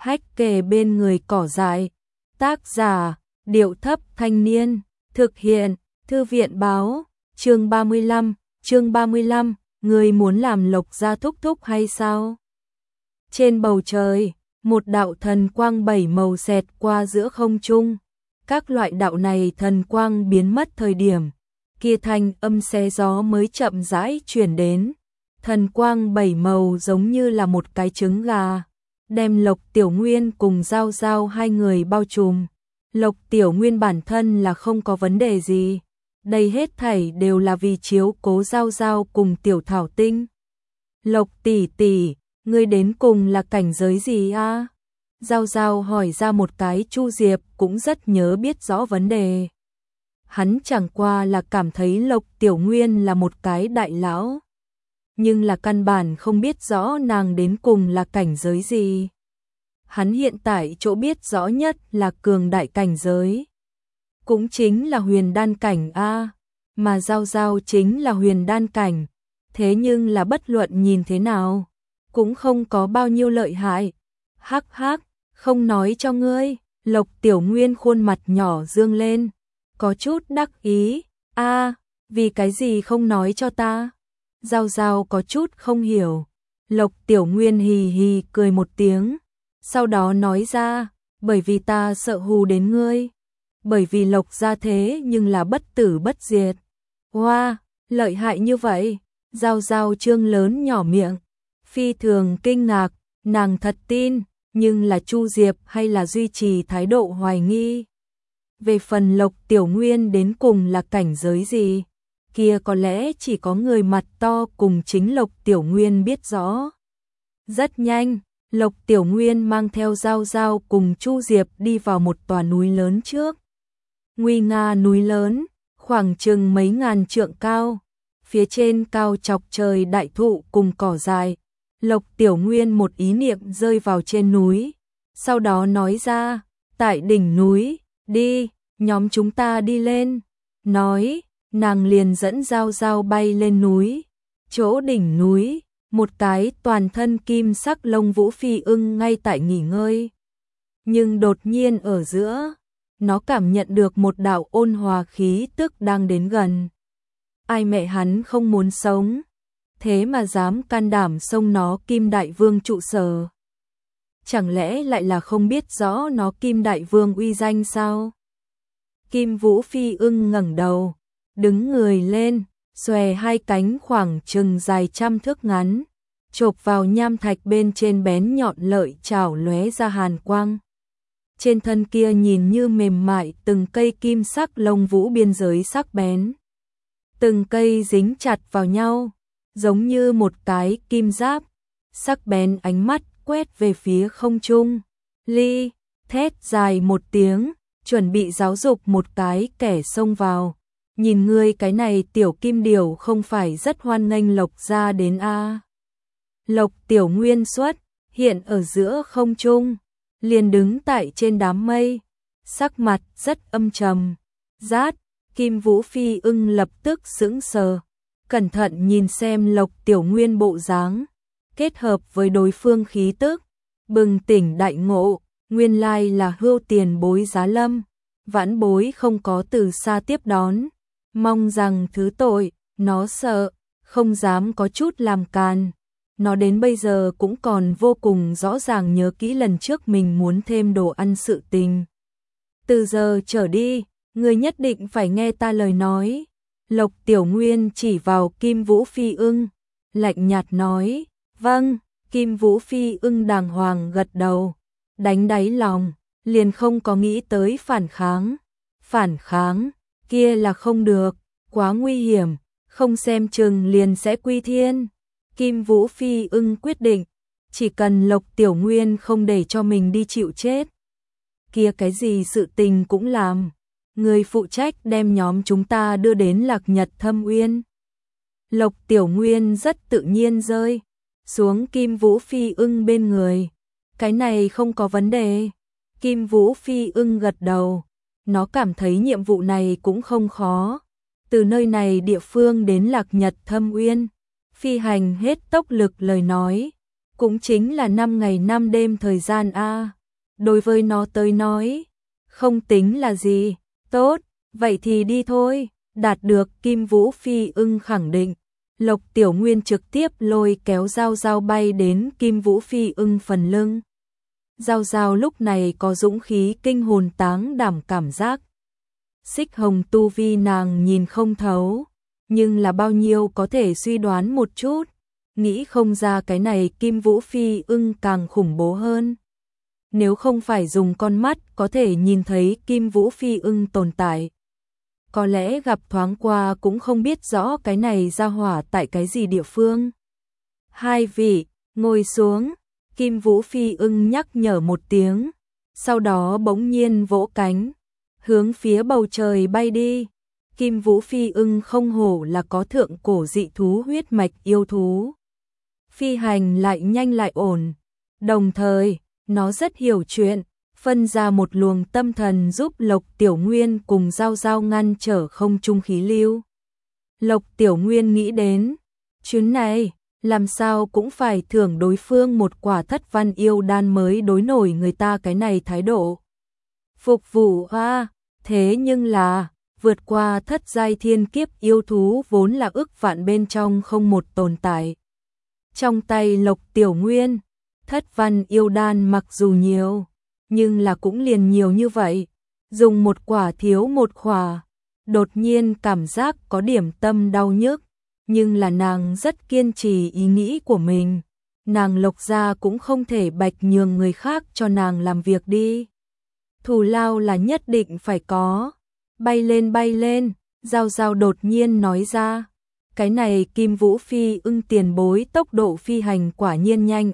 hách kề bên người cỏ dại. Tác giả, Điệu Thấp Thanh Niên. Thực hiện, Thư viện Báo. Chương 35, người muốn làm Lộc Gia thúc thúc hay sao? Trên bầu trời, một đạo thần quang 7 màu xẹt qua giữa không trung. Các loại đạo này thần quang biến mất thời điểm, kia thanh âm xé gió mới chậm rãi chuyển đến. Thần quang 7 màu giống như là một cái trứng gà, đem Lộc Tiểu Nguyên cùng Giao Giao hai người bao trùm. Lộc Tiểu Nguyên bản thân là không có vấn đề gì, đây hết thảy đều là vì chiếu cố Giao Giao cùng Tiểu Thảo Tinh. Lộc tỷ tỷ, ngươi đến cùng là cảnh giới gì a? Giao Giao hỏi ra một cái. Chu Diệp cũng rất nhớ biết rõ vấn đề. Hắn chẳng qua là cảm thấy Lộc Tiểu Nguyên là một cái đại lão, nhưng là căn bản không biết rõ nàng đến cùng là cảnh giới gì. Hắn hiện tại chỗ biết rõ nhất là cường đại cảnh giới, cũng chính là huyền đan cảnh a, mà Giao Giao chính là huyền đan cảnh, thế nhưng là bất luận nhìn thế nào cũng không có bao nhiêu lợi hại. Hắc hắc, không nói cho ngươi. Lộc Tiểu Nguyên khuôn mặt nhỏ dương lên, có chút đắc ý. A, vì cái gì không nói cho ta? Giao Giao có chút không hiểu. Lộc Tiểu Nguyên hì hì cười một tiếng, sau đó nói ra, bởi vì ta sợ hù đến ngươi. Bởi vì Lộc gia thế nhưng là bất tử bất diệt. Wow, lợi hại như vậy. Giao Giao trương lớn nhỏ miệng, phi thường kinh ngạc, nàng thật tin, nhưng là Chu Diệp hay là duy trì thái độ hoài nghi. Về phần Lộc Tiểu Nguyên đến cùng là cảnh giới gì, kia có lẽ chỉ có người mặt to cùng chính Lộc Tiểu Nguyên biết rõ. Rất nhanh, Lộc Tiểu Nguyên mang theo Giao Giao cùng Chu Diệp đi vào một tòa núi lớn trước. Nguy nga núi lớn, khoảng chừng mấy ngàn trượng cao, phía trên cao chọc trời đại thụ cùng cỏ dài. Lộc Tiểu Nguyên một ý niệm rơi vào trên núi, sau đó nói ra, tại đỉnh núi, đi, nhóm chúng ta đi lên. Nói, nàng liền dẫn Giao Giao bay lên núi. Chỗ đỉnh núi, một cái toàn thân kim sắc lông vũ phi ưng ngay tại nghỉ ngơi. Nhưng đột nhiên ở giữa, nó cảm nhận được một đạo ôn hòa khí tức đang đến gần. Ai mẹ hắn không muốn sống, thế mà dám can đảm xông nó Kim Đại Vương trụ sở. Chẳng lẽ lại là không biết rõ nó Kim Đại Vương uy danh sao? Kim Vũ Phi ưng ngẩng đầu, đứng người lên, xòe hai cánh khoảng chừng dài trăm thước ngắn, chộp vào nham thạch bên trên bén nhọn lợi chảo lóe ra hàn quang. Trên thân kia nhìn như mềm mại từng cây kim sắc lông vũ biên giới sắc bén. Từng cây dính chặt vào nhau, giống như một cái kim giáp, sắc bén ánh mắt quét về phía không trung. Ly, thét dài một tiếng, chuẩn bị giáo dục một cái kẻ xông vào. Nhìn ngươi cái này tiểu kim điểu không phải rất hoan nghênh Lộc gia đến a. Lộc Tiểu Nguyên xuất hiện ở giữa không trung, liền đứng tại trên đám mây, sắc mặt rất âm trầm. Rát, Kim Vũ Phi ưng lập tức sững sờ, cẩn thận nhìn xem Lộc Tiểu Nguyên bộ dáng, kết hợp với đối phương khí tức, bừng tỉnh đại ngộ, nguyên lai là Hưu tiền bối Giá Lâm, vãn bối không có từ xa tiếp đón, mong rằng thứ tội. Nó sợ, không dám có chút làm càn. Nó đến bây giờ cũng còn vô cùng rõ ràng nhớ kỹ lần trước mình muốn thêm đồ ăn sự tình. Từ giờ trở đi, ngươi nhất định phải nghe ta lời nói. Lộc Tiểu Nguyên chỉ vào Kim Vũ Phi ưng, lạnh nhạt nói, vâng. Kim Vũ Phi ưng đàng hoàng gật đầu, đánh đáy lòng, liền không có nghĩ tới phản kháng. Phản kháng, kia là không được, quá nguy hiểm, không xem chừng liền sẽ quy thiên. Kim Vũ Phi ưng quyết định, chỉ cần Lộc Tiểu Nguyên không để cho mình đi chịu chết, kia cái gì sự tình cũng làm. Người phụ trách đem nhóm chúng ta đưa đến Lạc Nhật Thâm Uyên. Lộc Tiểu Nguyên rất tự nhiên rơi xuống Kim Vũ Phi ưng bên người. Cái này không có vấn đề. Kim Vũ Phi ưng gật đầu, nó cảm thấy nhiệm vụ này cũng không khó. Từ nơi này địa phương đến Lạc Nhật Thâm Uyên, phi hành hết tốc lực lời nói, cũng chính là 5 ngày 5 đêm thời gian a. đối với nó tới nói, không tính là gì. Tốt, vậy thì đi thôi. Đạt được Kim Vũ Phi Ưng khẳng định, Lộc Tiểu Nguyên trực tiếp lôi kéo Giao Giao bay đến Kim Vũ Phi Ưng phần lưng. Giao Giao lúc này có dũng khí kinh hồn táng đảm cảm giác. Xích hồng tu vi nàng nhìn không thấu, nhưng là bao nhiêu có thể suy đoán một chút, nghĩ không ra cái này Kim Vũ Phi Ưng càng khủng bố hơn. Nếu không phải dùng con mắt có thể nhìn thấy Kim Vũ Phi Ưng tồn tại, có lẽ gặp thoáng qua cũng không biết rõ cái này ra hỏa tại cái gì địa phương. Hai vị, ngồi xuống, Kim Vũ Phi Ưng nhắc nhở một tiếng, sau đó bỗng nhiên vỗ cánh, hướng phía bầu trời bay đi. Kim Vũ Phi Ưng không hổ là có thượng cổ dị thú huyết mạch yêu thú. Phi hành lại nhanh lại ổn, đồng thời, nó rất hiểu chuyện, phân ra một luồng tâm thần giúp Lộc Tiểu Nguyên cùng Giao Giao ngăn trở không trung khí lưu. Lộc Tiểu Nguyên nghĩ đến, chuyến này, làm sao cũng phải thưởng đối phương một quả thất văn yêu đan mới đối nổi người ta cái này thái độ. Phục vụ thế nhưng là, vượt qua thất giai thiên kiếp yêu thú vốn là ức vạn bên trong không một tồn tại. Trong tay Lộc Tiểu Nguyên, thất văn yêu đan mặc dù nhiều, nhưng là cũng liền nhiều như vậy, dùng một quả thiếu một quả, đột nhiên cảm giác có điểm tâm đau nhức, nhưng là nàng rất kiên trì ý nghĩ của mình, nàng Lộc gia cũng không thể bạch nhường người khác cho nàng làm việc đi. Thù lao là nhất định phải có. Bay lên, Giao Giao đột nhiên nói ra, cái này Kim Vũ Phi Ưng tiền bối tốc độ phi hành quả nhiên nhanh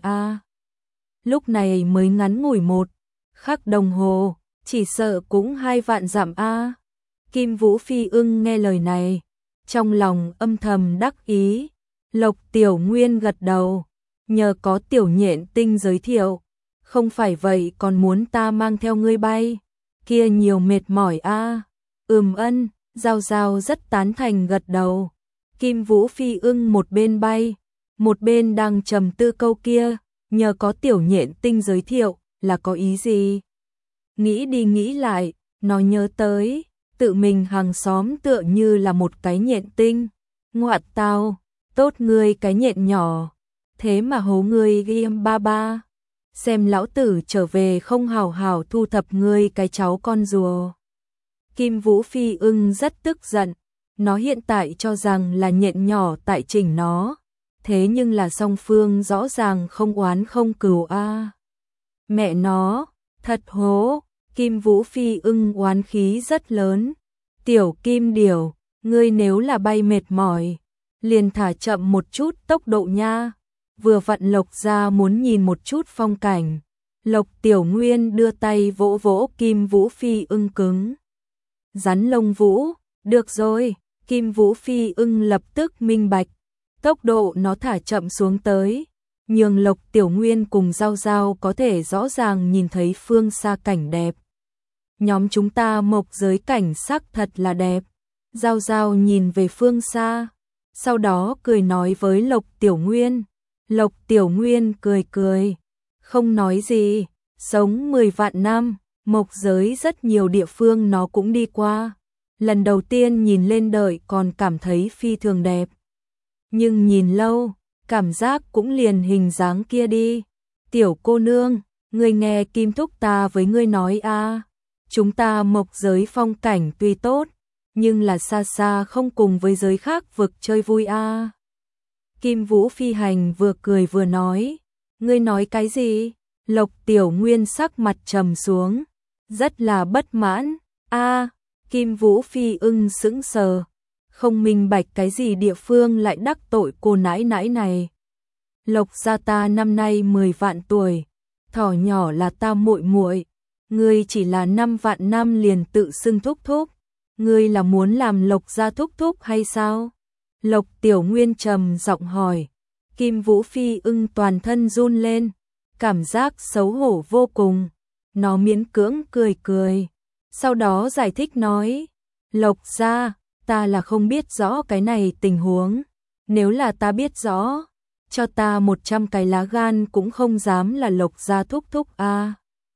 Lúc này mới ngắn ngủi 1 khắc đồng hồ, chỉ sợ cũng 2 vạn dặm Kim Vũ Phi Ưng nghe lời này, trong lòng âm thầm đắc ý. Lộc Tiểu Nguyên gật đầu, nhờ có Tiểu Nhện Tinh giới thiệu, không phải vậy còn muốn ta mang theo ngươi bay, kia nhiều mệt mỏi ân, Giao Giao rất tán thành gật đầu. Kim Vũ Phi Ưng một bên bay, một bên đang trầm tư câu kia, nhờ có Tiểu Nhện Tinh giới thiệu, là có ý gì? Nghĩ đi nghĩ lại, nó nhớ tới, tự mình hàng xóm tựa như là một cái nhện tinh. Ngoạ tao, tốt ngươi cái nhện nhỏ, thế mà hố ngươi ghiêm ba. Xem lão tử trở về không hào hào thu thập ngươi cái cháu con rùa. Kim Vũ Phi Ưng rất tức giận, nó hiện tại cho rằng là nhện nhỏ tại chỉnh nó, thế nhưng là song phương rõ ràng không oán không cừu Mẹ nó, thật hố, Kim Vũ Phi Ưng oán khí rất lớn. Tiểu Kim Điểu, ngươi nếu là bay mệt mỏi, liền thả chậm một chút tốc độ nha. Vừa vặn Lộc gia muốn nhìn một chút phong cảnh. Lộc Tiểu Nguyên đưa tay vỗ vỗ Kim Vũ Phi Ưng cứng rắn lông vũ, được rồi, Kim Vũ Phi Ưng lập tức minh bạch, tốc độ nó thả chậm xuống tới, nhường Lộc Tiểu Nguyên cùng Giao Giao có thể rõ ràng nhìn thấy phương xa cảnh đẹp. Nhóm chúng ta mộc giới cảnh sắc thật là đẹp. Giao Giao nhìn về phương xa, sau đó cười nói với Lộc Tiểu Nguyên. Lộc Tiểu Nguyên cười cười, không nói gì, sống 10 vạn năm, mộc giới rất nhiều địa phương nó cũng đi qua. Lần đầu tiên nhìn lên đời còn cảm thấy phi thường đẹp. Nhưng nhìn lâu, cảm giác cũng liền hình dáng kia đi. Tiểu cô nương, ngươi nghe Kim Thúc ta với ngươi nói chúng ta mộc giới phong cảnh tuy tốt, nhưng là xa xa không cùng với giới khác vực chơi vui Kim Vũ Phi Hành vừa cười vừa nói, ngươi nói cái gì? Lộc Tiểu Nguyên sắc mặt trầm xuống, rất là bất mãn. Kim Vũ Phi Ưng sững sờ, không minh bạch cái gì địa phương lại đắc tội cô nãi nãi này. Lộc gia ta năm nay 10 vạn tuổi, thỏ nhỏ là ta muội muội, ngươi chỉ là 5 vạn năm liền tự xưng thúc thúc, ngươi là muốn làm Lộc gia thúc thúc hay sao? Lộc Tiểu Nguyên trầm giọng hỏi. Kim Vũ Phi Ưng toàn thân run lên, cảm giác xấu hổ vô cùng. Nó miễn cưỡng cười cười, sau đó giải thích nói, Lộc gia, ta là không biết rõ cái này tình huống, nếu là ta biết rõ, cho ta 100 cái lá gan cũng không dám là Lộc gia thúc thúc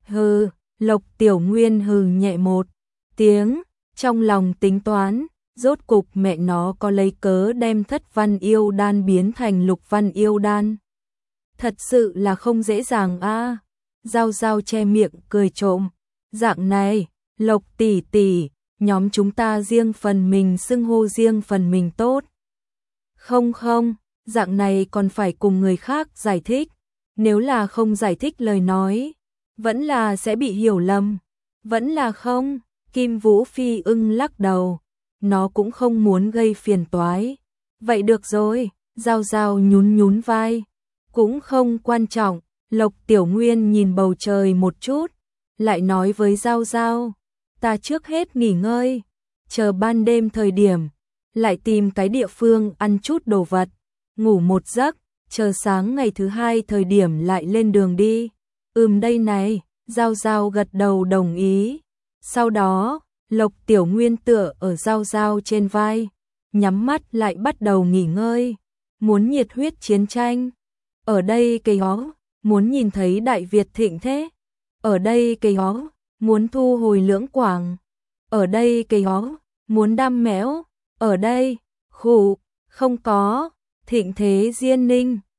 Hừ, Lộc Tiểu Nguyên hừ nhẹ một tiếng, trong lòng tính toán, rốt cục mẹ nó có lấy cớ đem Thất Văn Yêu Đan biến thành Lục Văn Yêu Đan. Thật sự là không dễ dàng a. Giao Giao che miệng cười trộm, dạng này, Lộc tỷ tỷ, nhóm chúng ta riêng phần mình xưng hô riêng phần mình tốt. Không không, dạng này còn phải cùng người khác giải thích, nếu là không giải thích lời nói, vẫn là sẽ bị hiểu lầm, vẫn là không. Kim Vũ Phi ưng lắc đầu, nó cũng không muốn gây phiền toái. Vậy được rồi, Giao Giao nhún nhún vai, cũng không quan trọng. Lộc Tiểu Nguyên nhìn bầu trời một chút, lại nói với Giao Giao, ta trước hết nghỉ ngơi, chờ ban đêm thời điểm, lại tìm cái địa phương ăn chút đồ vật, ngủ một giấc, chờ sáng ngày thứ hai thời điểm lại lên đường đi. Đây này, Giao Giao gật đầu đồng ý. Sau đó, Lộc Tiểu Nguyên tựa ở Giao Giao trên vai, nhắm mắt lại bắt đầu nghỉ ngơi. Muốn nhiệt huyết chiến tranh, ở đây cây hó, muốn nhìn thấy Đại Việt thịnh thế, ở đây cây hó, muốn thu hồi Lưỡng Quảng, ở đây cây hó, muốn đam mẽo, ở đây, khủ, không có, thịnh thế Diên Ninh,